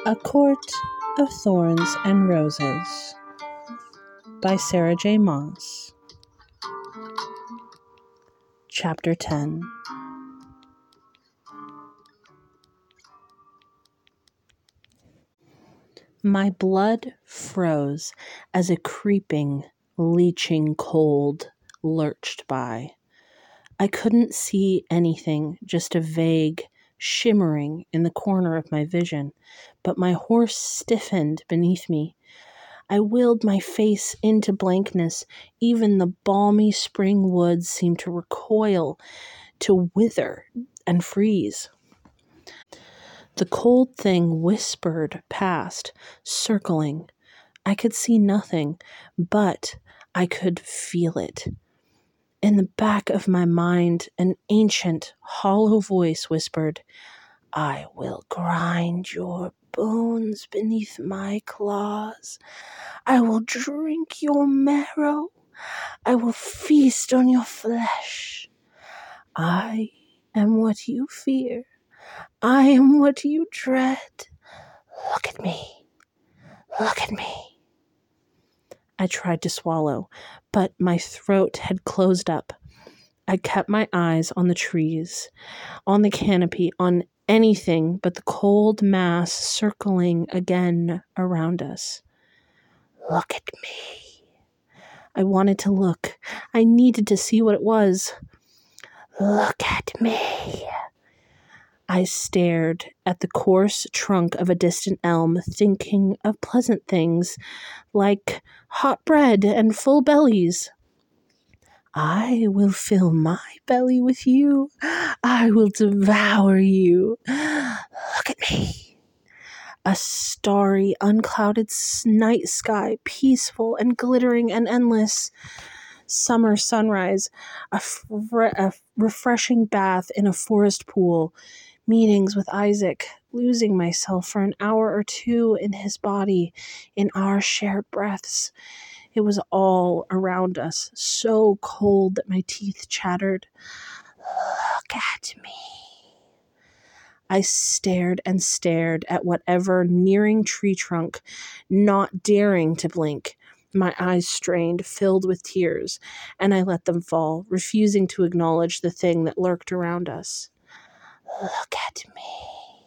A Court of Thorns and Roses by Sarah J. Maas. Chapter 10. My blood froze as a creeping, leeching cold lurched by. I couldn't see anything, just a vague shimmering in the corner of my vision, but my horse stiffened beneath me. I willed my face into blankness. Even the balmy spring woods seemed to recoil, to wither and freeze. The cold thing whispered past, circling. I could see nothing, but I could feel it. In the back of my mind, an ancient, hollow voice whispered, "I will grind your bones beneath my claws. I will drink your marrow. I will feast on your flesh. I am what you fear. I am what you dread. Look at me. Look at me." I tried to swallow, but my throat had closed up. I kept my eyes on the trees, on the canopy, on anything but the cold mass circling again around us. Look at me. I wanted to look. I needed to see what it was. Look at me. I stared at the coarse trunk of a distant elm, thinking of pleasant things like hot bread and full bellies. I will fill my belly with you. I will devour you. Look at me. A starry, unclouded night sky, peaceful and glittering and endless. Summer sunrise, a refreshing bath in a forest pool, meetings with Isaac, losing myself for an hour or two in his body, in our shared breaths. It was all around us, so cold that my teeth chattered. Look at me. I stared and stared at whatever nearing tree trunk, not daring to blink. My eyes strained, filled with tears, and I let them fall, refusing to acknowledge the thing that lurked around us. Look at me.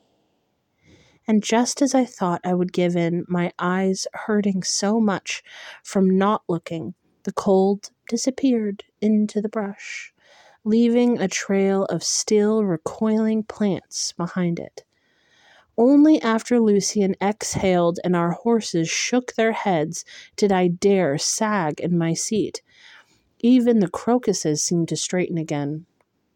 And just as I thought I would give in, my eyes hurting so much from not looking, the cold disappeared into the brush, leaving a trail of still recoiling plants behind it. Only after Lucian exhaled and our horses shook their heads did I dare sag in my seat. Even the crocuses seemed to straighten again.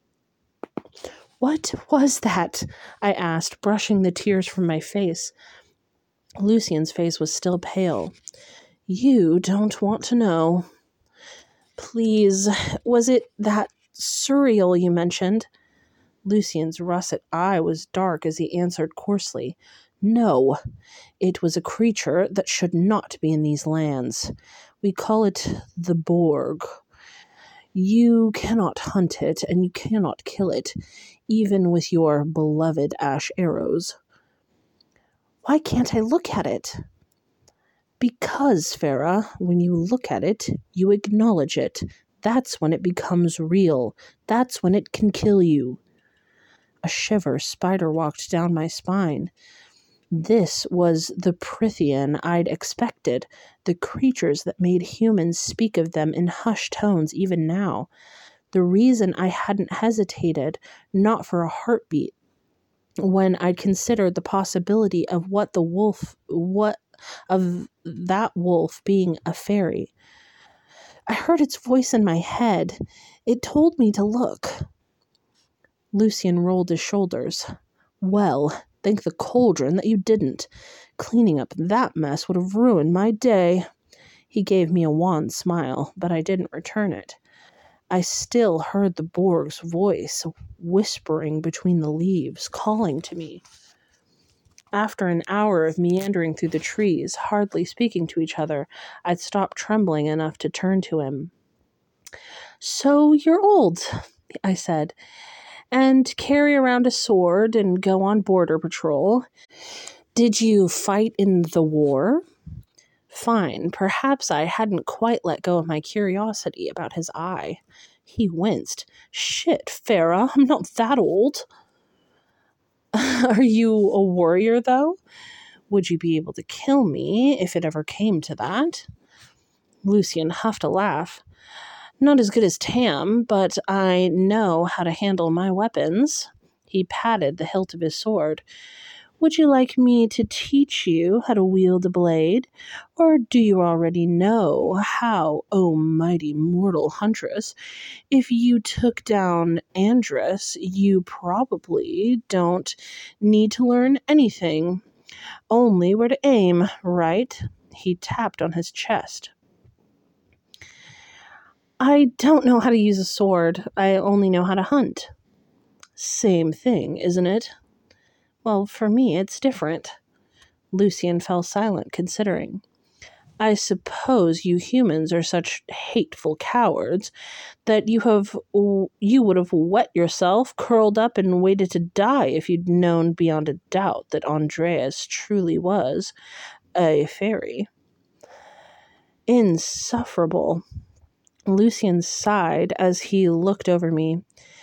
"What was that?" I asked, brushing the tears from my face. Lucian's face was still pale. "You don't want to know." "Please, was it that surreal you mentioned?" Lucian's russet eye was dark as he answered coarsely, "No, it was a creature that should not be in these lands. We call it the Borg. You cannot hunt it, and you cannot kill it, even with your beloved ash arrows." "Why can't I look at it?" "Because, Farah, when you look at it, you acknowledge it. That's when it becomes real. That's when it can kill you." A shiver spider-walked down my spine. This was the Prythian I'd expected, the creatures that made humans speak of them in hushed tones even now. The reason I hadn't hesitated, not for a heartbeat, when I'd considered the possibility of that wolf being a fairy. I heard its voice in my head. It told me to look. Lucian rolled his shoulders. "Well, thank the cauldron that you didn't. Cleaning up that mess would have ruined my day." He gave me a wan smile, but I didn't return it. I still heard the Borg's voice, whispering between the leaves, calling to me. After an hour of meandering through the trees, hardly speaking to each other, I'd stopped trembling enough to turn to him. "So you're old," I said, "and carry around a sword and go on border patrol. Did you fight in the war? Fine, perhaps I hadn't quite let go of my curiosity about his eye. He winced. Shit, Farah, I'm not that old. Are you a warrior, though? Would you be able to kill me if it ever came to that? Lucian huffed a laugh. Not as good as Tam, but I know how to handle my weapons. He patted the hilt of his sword. Would you like me to teach you how to wield a blade? Or do you already know how, O mighty mortal huntress? If you took down Andrus, you probably don't need to learn anything. Only where to aim, right? He tapped on his chest. I don't know how to use a sword. I only know how to hunt. Same thing, isn't it? Well, for me, it's different. Lucian fell silent, considering. I suppose you humans are such hateful cowards that you would have wet yourself, curled up, and waited to die if you'd known beyond a doubt that Andreas truly was a fairy. Insufferable. Lucian sighed as he looked over me.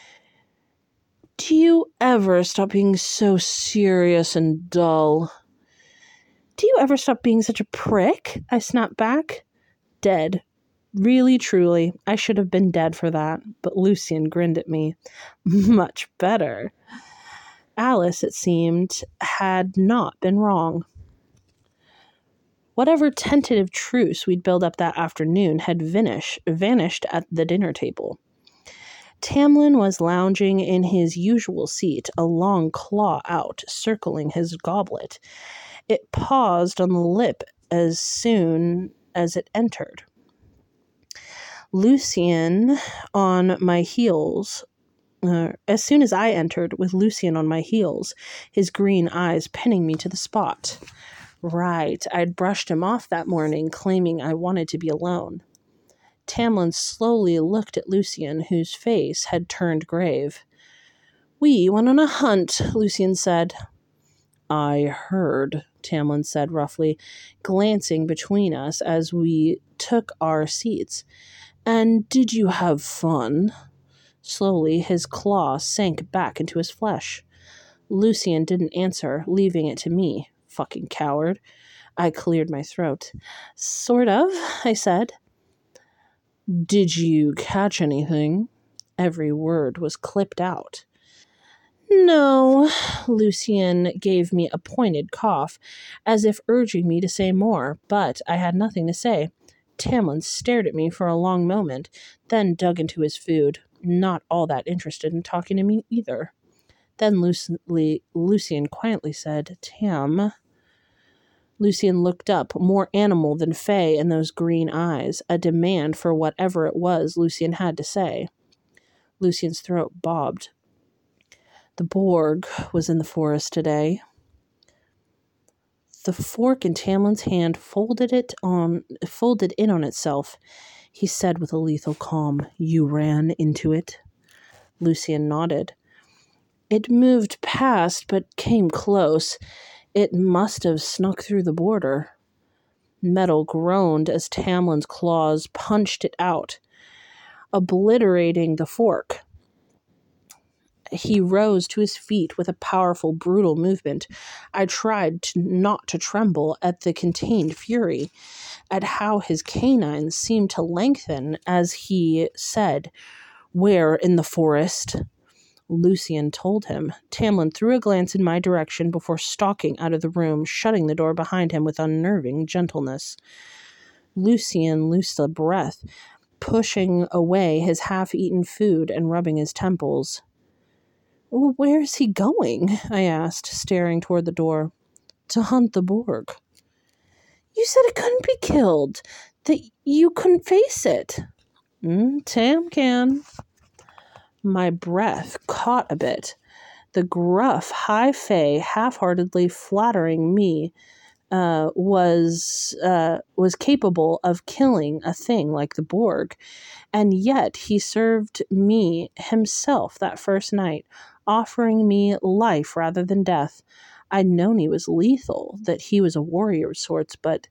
Do you ever stop being so serious and dull? Do you ever stop being such a prick? I snapped back. Dead. Really, truly, I should have been dead for that, but Lucian grinned at me. Much better. Alice, it seemed, had not been wrong. Whatever tentative truce we'd built up that afternoon had vanished at the dinner table. Tamlin was lounging in his usual seat, a long claw out, circling his goblet. It paused on the lip as soon as it entered. Lucian on my heels. As soon as I entered, with Lucian on my heels, his green eyes pinning me to the spot. Right, I'd brushed him off that morning, claiming I wanted to be alone. Tamlin slowly looked at Lucian, whose face had turned grave. We went on a hunt, Lucian said. I heard, Tamlin said roughly, glancing between us as we took our seats. And did you have fun? Slowly, his claw sank back into his flesh. Lucian didn't answer, leaving it to me. Fucking coward. I cleared my throat. Sort of, I said. Did you catch anything? Every word was clipped out. No, Lucian gave me a pointed cough, as if urging me to say more, but I had nothing to say. Tamlin stared at me for a long moment, then dug into his food, not all that interested in talking to me either. Then Lucian quietly said, Tam. Lucian looked up, more animal than fey in those green eyes, a demand for whatever it was Lucian had to say. Lucian's throat bobbed. The Borg was in the forest today. The fork in Tamlin's hand folded in on itself. He said with a lethal calm, You ran into it? Lucian nodded. It moved past, but came close. It must have snuck through the border. Metal groaned as Tamlin's claws punched it out, obliterating the fork. He rose to his feet with a powerful, brutal movement. I tried not to tremble at the contained fury, at how his canines seemed to lengthen as he said, Where in the forest? Lucian told him. Tamlin threw a glance in my direction before stalking out of the room, shutting the door behind him with unnerving gentleness. Lucian loosed a breath, pushing away his half-eaten food and rubbing his temples. Where's he going? I asked, staring toward the door. To hunt the Borg. You said it couldn't be killed, that you couldn't face it. Tam can. My breath caught a bit. The gruff, high fae, half-heartedly flattering me was capable of killing a thing like the Borg, and yet he served me himself that first night, offering me life rather than death. I'd known he was lethal, that he was a warrior of sorts, but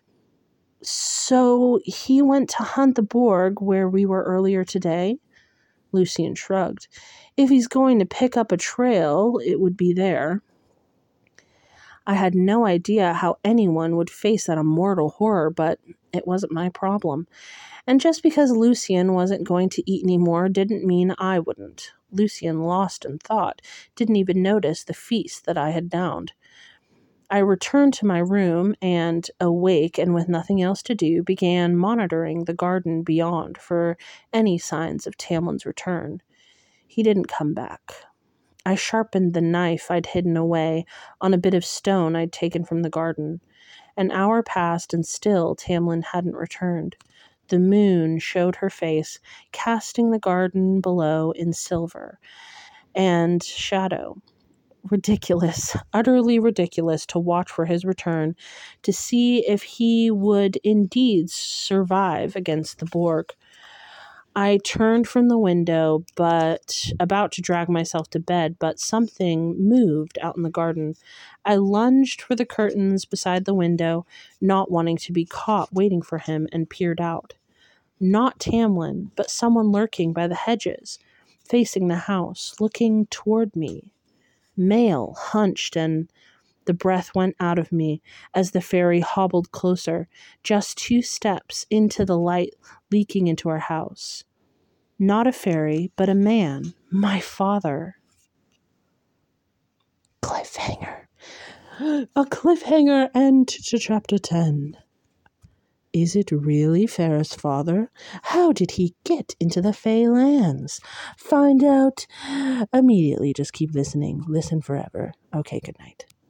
so he went to hunt the Borg where we were earlier today? Lucian shrugged. If he's going to pick up a trail, it would be there. I had no idea how anyone would face that immortal horror, but it wasn't my problem. And just because Lucian wasn't going to eat any more didn't mean I wouldn't. Lucian, lost in thought, didn't even notice the feast that I had downed. I returned to my room and, awake and with nothing else to do, began monitoring the garden beyond for any signs of Tamlin's return. He didn't come back. I sharpened the knife I'd hidden away on a bit of stone I'd taken from the garden. An hour passed and still Tamlin hadn't returned. The moon showed her face, casting the garden below in silver and shadow. Ridiculous, utterly ridiculous to watch for his return, to see if he would indeed survive against the Borg. I turned from the window, about to drag myself to bed, but something moved out in the garden. I lunged for the curtains beside the window, not wanting to be caught waiting for him, and peered out. Not Tamlin, but someone lurking by the hedges, facing the house, looking toward me. Male, hunched, and the breath went out of me as the fairy hobbled closer, just 2 steps into the light leaking into our house. Not a fairy, but a man, my father. Cliffhanger. A cliffhanger end to chapter 10. Is it really Farah's father? How did he get into the Fey lands? Find out immediately. Just keep listening. Listen forever. Okay, good night.